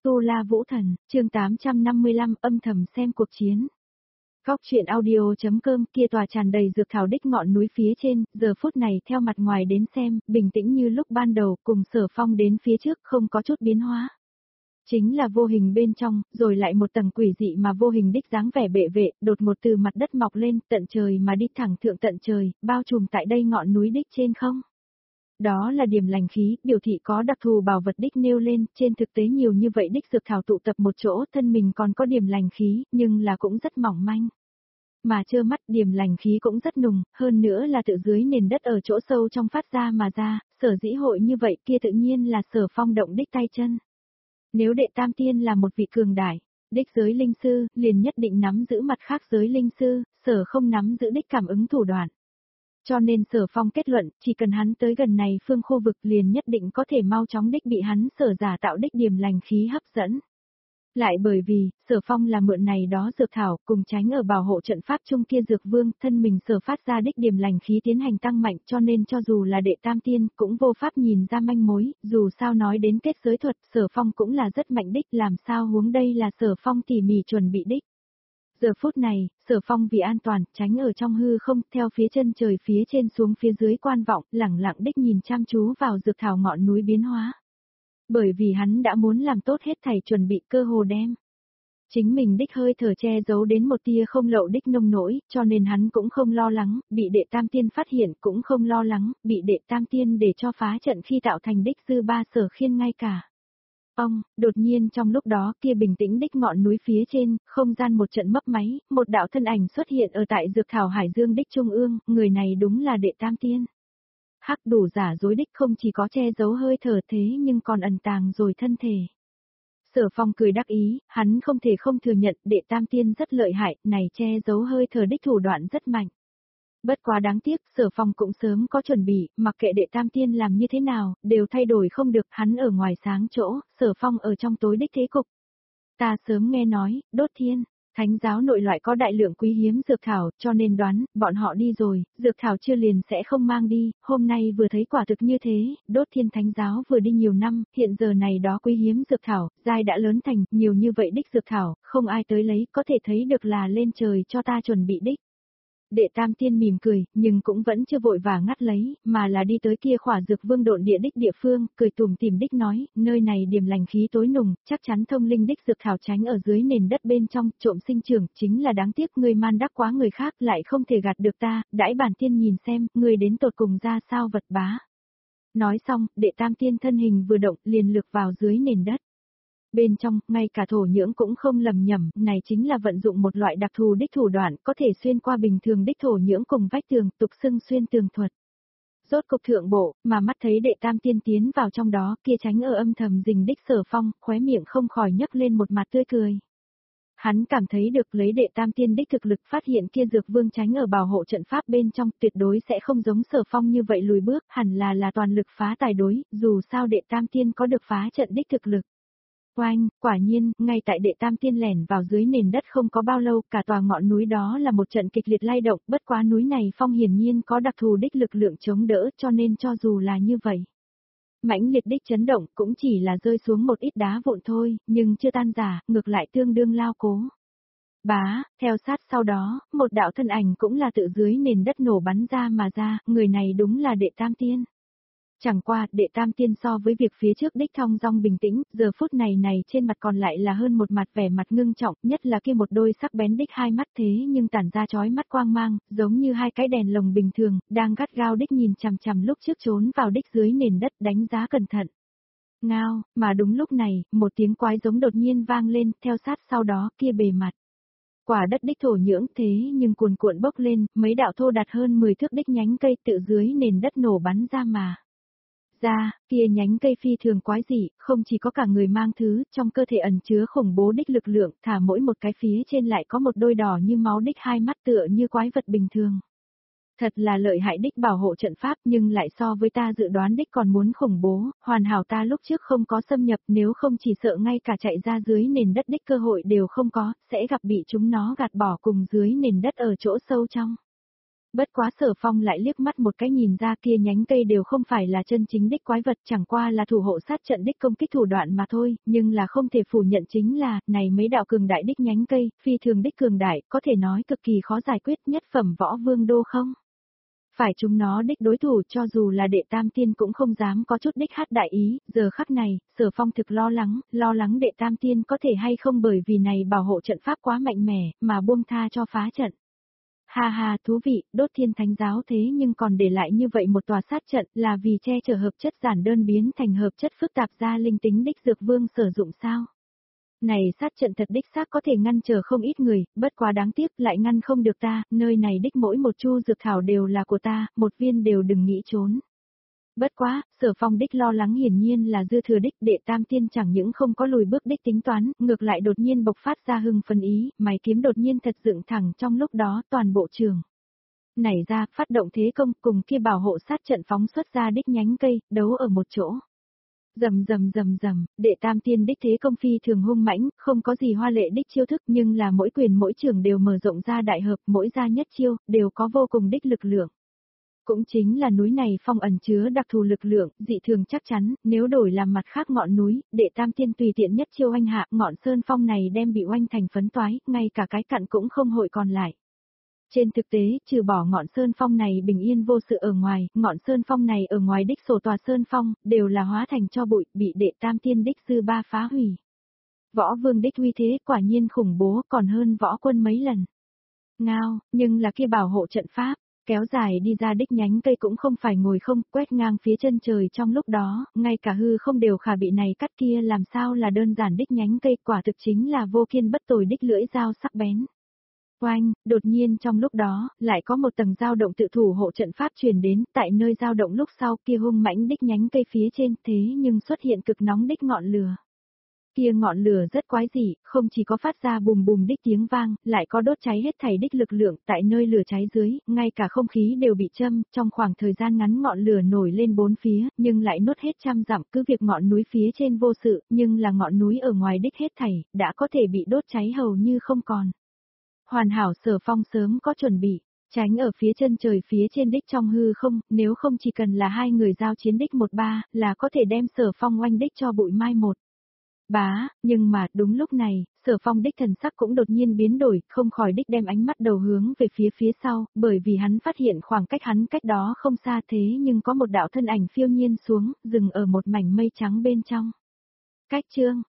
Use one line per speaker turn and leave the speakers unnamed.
Tu La Vũ Thần, chương 855 âm thầm xem cuộc chiến. Góc truyện audio.com kia tòa tràn đầy dược thảo đích ngọn núi phía trên, giờ phút này theo mặt ngoài đến xem, bình tĩnh như lúc ban đầu, cùng Sở Phong đến phía trước không có chút biến hóa. Chính là vô hình bên trong, rồi lại một tầng quỷ dị mà vô hình đích dáng vẻ bệ vệ, đột ngột từ mặt đất mọc lên, tận trời mà đi thẳng thượng tận trời, bao trùm tại đây ngọn núi đích trên không. Đó là điểm lành khí, biểu thị có đặc thù bảo vật đích nêu lên, trên thực tế nhiều như vậy đích dược thảo tụ tập một chỗ, thân mình còn có điểm lành khí, nhưng là cũng rất mỏng manh. Mà trơ mắt điểm lành khí cũng rất nùng, hơn nữa là tự dưới nền đất ở chỗ sâu trong phát ra mà ra, sở dĩ hội như vậy kia tự nhiên là Sở Phong động đích tay chân. Nếu đệ tam tiên là một vị cường đại, đích giới linh sư, liền nhất định nắm giữ mặt khác giới linh sư, Sở không nắm giữ đích cảm ứng thủ đoạn. Cho nên Sở Phong kết luận, chỉ cần hắn tới gần này phương khu vực liền nhất định có thể mau chóng đích bị hắn Sở giả tạo đích điểm lành khí hấp dẫn. Lại bởi vì, Sở Phong là mượn này đó dược thảo, cùng tránh ở bảo hộ trận pháp chung kia dược vương, thân mình Sở phát ra đích điểm lành khí tiến hành tăng mạnh, cho nên cho dù là đệ tam tiên, cũng vô pháp nhìn ra manh mối, dù sao nói đến kết giới thuật, Sở Phong cũng là rất mạnh đích, làm sao huống đây là Sở Phong tỉ mỉ chuẩn bị đích. Giờ phút này, Sở Phong vì an toàn, tránh ở trong hư không, theo phía chân trời phía trên xuống phía dưới quan vọng, lẳng lặng đích nhìn chăm chú vào dược thảo ngọn núi biến hóa. Bởi vì hắn đã muốn làm tốt hết thảy chuẩn bị cơ hồ đem. Chính mình đích hơi thở che giấu đến một tia không lậu đích nông nỗi, cho nên hắn cũng không lo lắng, bị đệ tam tiên phát hiện, cũng không lo lắng, bị đệ tam tiên để cho phá trận khi tạo thành đích dư ba Sở Khiên ngay cả. Đột nhiên trong lúc đó kia bình tĩnh đích ngọn núi phía trên, không gian một trận mấp máy, một đạo thân ảnh xuất hiện ở tại dược thảo hải dương đích trung ương, người này đúng là đệ tam tiên. Hắc đủ giả dối đích không chỉ có che giấu hơi thở thế nhưng còn ẩn tàng rồi thân thể. Sở Phong cười đắc ý, hắn không thể không thừa nhận đệ tam tiên rất lợi hại, này che giấu hơi thở đích thủ đoạn rất mạnh. Bất quá đáng tiếc, Sở Phong cũng sớm có chuẩn bị, mặc kệ đệ tam tiên làm như thế nào, đều thay đổi không được, hắn ở ngoài sáng chỗ, Sở Phong ở trong tối đích thế cục. Ta sớm nghe nói, đốt thiên, thánh giáo nội loại có đại lượng quý hiếm dược thảo, cho nên đoán, bọn họ đi rồi, dược thảo chưa liền sẽ không mang đi, hôm nay vừa thấy quả thực như thế, đốt thiên thánh giáo vừa đi nhiều năm, hiện giờ này đó quý hiếm dược thảo, giai đã lớn thành, nhiều như vậy đích dược thảo, không ai tới lấy, có thể thấy được là lên trời cho ta chuẩn bị đích. Đệ tam tiên mỉm cười, nhưng cũng vẫn chưa vội vàng ngắt lấy, mà là đi tới kia khỏa dược vương độn địa đích địa phương, cười tủm tỉm đích nói, nơi này điểm lành khí tối nùng, chắc chắn thông linh đích dược thảo tránh ở dưới nền đất bên trong, trộm sinh trưởng, chính là đáng tiếc người man đắc quá người khác lại không thể gạt được ta, đãi bản tiên nhìn xem, người đến tột cùng ra sao vật bá. Nói xong, đệ tam tiên thân hình vừa động liền lược vào dưới nền đất. Bên trong, ngay cả thổ nhưỡng cũng không lầm nhầm, này chính là vận dụng một loại đặc thù đích thủ đoạn, có thể xuyên qua bình thường đích thổ nhưỡng cùng vách tường, tục xưng xuyên tường thuật. Rốt cục thượng bộ, mà mắt thấy đệ tam tiên tiến vào trong đó, kia tránh ở âm thầm rình đích Sở Phong, khóe miệng không khỏi nhấc lên một mặt tươi cười. Hắn cảm thấy được lấy đệ tam tiên đích thực lực phát hiện kia dược vương tránh ở bảo hộ trận pháp bên trong, tuyệt đối sẽ không giống Sở Phong như vậy lùi bước, hẳn là toàn lực phá tài đối, dù sao đệ tam tiên có được phá trận đích thực lực. Oanh, quả nhiên, ngay tại đệ tam tiên lẻn vào dưới nền đất không có bao lâu, cả tòa ngọn núi đó là một trận kịch liệt lay động, bất quá núi này phong hiển nhiên có đặc thù đích lực lượng chống đỡ, cho nên cho dù là như vậy. Mãnh liệt đích chấn động cũng chỉ là rơi xuống một ít đá vụn thôi, nhưng chưa tan rã, ngược lại tương đương lao cố. Bá, theo sát sau đó, một đạo thân ảnh cũng là tự dưới nền đất nổ bắn ra mà ra, người này đúng là đệ tam tiên. Chẳng qua, đệ tam tiên so với việc phía trước đích thong dong bình tĩnh, giờ phút này trên mặt còn lại là hơn một mặt vẻ mặt ngưng trọng, nhất là kia một đôi sắc bén đích hai mắt thế nhưng tản ra chói mắt quang mang, giống như hai cái đèn lồng bình thường, đang gắt gao đích nhìn chằm chằm lúc trước trốn vào đích dưới nền đất đánh giá cẩn thận. Ngao, mà đúng lúc này, một tiếng quái giống đột nhiên vang lên, theo sát sau đó kia bề mặt. Quả đất đích thổ nhưỡng thế nhưng cuồn cuộn bốc lên, mấy đạo thô đạt hơn 10 thước đích nhánh cây tự dưới nền đất nổ bắn ra mà. Kia nhánh cây phi thường quái dị, không chỉ có cả người mang thứ, trong cơ thể ẩn chứa khủng bố đích lực lượng, thả mỗi một cái phía trên lại có một đôi đỏ như máu đích hai mắt tựa như quái vật bình thường. Thật là lợi hại đích bảo hộ trận pháp nhưng lại so với ta dự đoán đích còn muốn khủng bố, hoàn hảo ta lúc trước không có xâm nhập nếu không chỉ sợ ngay cả chạy ra dưới nền đất đích cơ hội đều không có, sẽ gặp bị chúng nó gạt bỏ cùng dưới nền đất ở chỗ sâu trong. Bất quá Sở Phong lại liếc mắt một cái nhìn ra kia nhánh cây đều không phải là chân chính đích quái vật, chẳng qua là thủ hộ sát trận đích công kích thủ đoạn mà thôi, nhưng là không thể phủ nhận chính là, này mấy đạo cường đại đích nhánh cây, phi thường đích cường đại, có thể nói cực kỳ khó giải quyết, nhất phẩm võ vương đô không? Phải chúng nó đích đối thủ, cho dù là đệ tam tiên cũng không dám có chút đích hát đại ý, giờ khắc này, Sở Phong thực lo lắng đệ tam tiên có thể hay không bởi vì này bảo hộ trận pháp quá mạnh mẽ, mà buông tha cho phá trận. Ha ha, thú vị, Đốt Thiên Thánh giáo thế nhưng còn để lại như vậy một tòa sát trận là vì che chở hợp chất giản đơn biến thành hợp chất phức tạp ra linh tính đích dược vương sử dụng sao? Này sát trận thật đích xác có thể ngăn trở không ít người, bất quá đáng tiếc lại ngăn không được ta, nơi này đích mỗi một chu dược thảo đều là của ta, một viên đều đừng nghĩ trốn. Bất quá, Sở Phong đích lo lắng hiển nhiên là dư thừa đích, đệ tam tiên chẳng những không có lùi bước đích tính toán, ngược lại đột nhiên bộc phát ra hưng phấn ý, mày kiếm đột nhiên thật dựng thẳng trong lúc đó toàn bộ trường. Nảy ra, phát động thế công cùng kia bảo hộ sát trận phóng xuất ra đích nhánh cây, đấu ở một chỗ. Rầm, đệ tam tiên đích thế công phi thường hung mãnh, không có gì hoa lệ đích chiêu thức nhưng là mỗi quyền mỗi trường đều mở rộng ra đại hợp, mỗi ra nhất chiêu, đều có vô cùng đích lực lượng. Cũng chính là núi này phong ẩn chứa đặc thù lực lượng, dị thường chắc chắn, nếu đổi làm mặt khác ngọn núi, đệ tam tiên tùy tiện nhất chiêu oanh hạ, ngọn sơn phong này đem bị oanh thành phấn toái, ngay cả cái cặn cũng không hội còn lại. Trên thực tế, trừ bỏ ngọn sơn phong này bình yên vô sự ở ngoài, ngọn sơn phong này ở ngoài đích sổ tòa sơn phong, đều là hóa thành cho bụi, bị đệ tam tiên đích dư ba phá hủy. Võ vương đích uy thế quả nhiên khủng bố còn hơn võ quân mấy lần. Ngao, nhưng là kia bảo hộ trận pháp, kéo dài đi ra đích nhánh cây cũng không phải ngồi không, quét ngang phía chân trời trong lúc đó, ngay cả hư không đều khả bị này cắt kia làm sao là đơn giản đích nhánh cây, quả thực chính là vô kiên bất tồi đích lưỡi dao sắc bén. Oanh, đột nhiên trong lúc đó, lại có một tầng dao động tự thủ hộ trận pháp truyền đến, tại nơi dao động lúc sau kia hung mãnh đích nhánh cây phía trên, thế nhưng xuất hiện cực nóng đích ngọn lửa. Kia ngọn lửa rất quái dị, không chỉ có phát ra bùm bùm đích tiếng vang, lại có đốt cháy hết thảy đích lực lượng, tại nơi lửa cháy dưới, ngay cả không khí đều bị châm, trong khoảng thời gian ngắn ngọn lửa nổi lên bốn phía, nhưng lại nuốt hết trăm dặm, cứ việc ngọn núi phía trên vô sự, nhưng là ngọn núi ở ngoài đích hết thảy, đã có thể bị đốt cháy hầu như không còn. Hoàn hảo Sở Phong sớm có chuẩn bị, tránh ở phía chân trời phía trên đích trong hư không, nếu không chỉ cần là hai người giao chiến đích 1-3, là có thể đem Sở Phong oanh đích cho bụi mai một. Bá, nhưng mà đúng lúc này, Sở Phong đích thần sắc cũng đột nhiên biến đổi, không khỏi đích đem ánh mắt đầu hướng về phía sau, bởi vì hắn phát hiện khoảng cách hắn cách đó không xa thế nhưng có một đạo thân ảnh phiêu nhiên xuống, dừng ở một mảnh mây trắng bên trong. Cách chương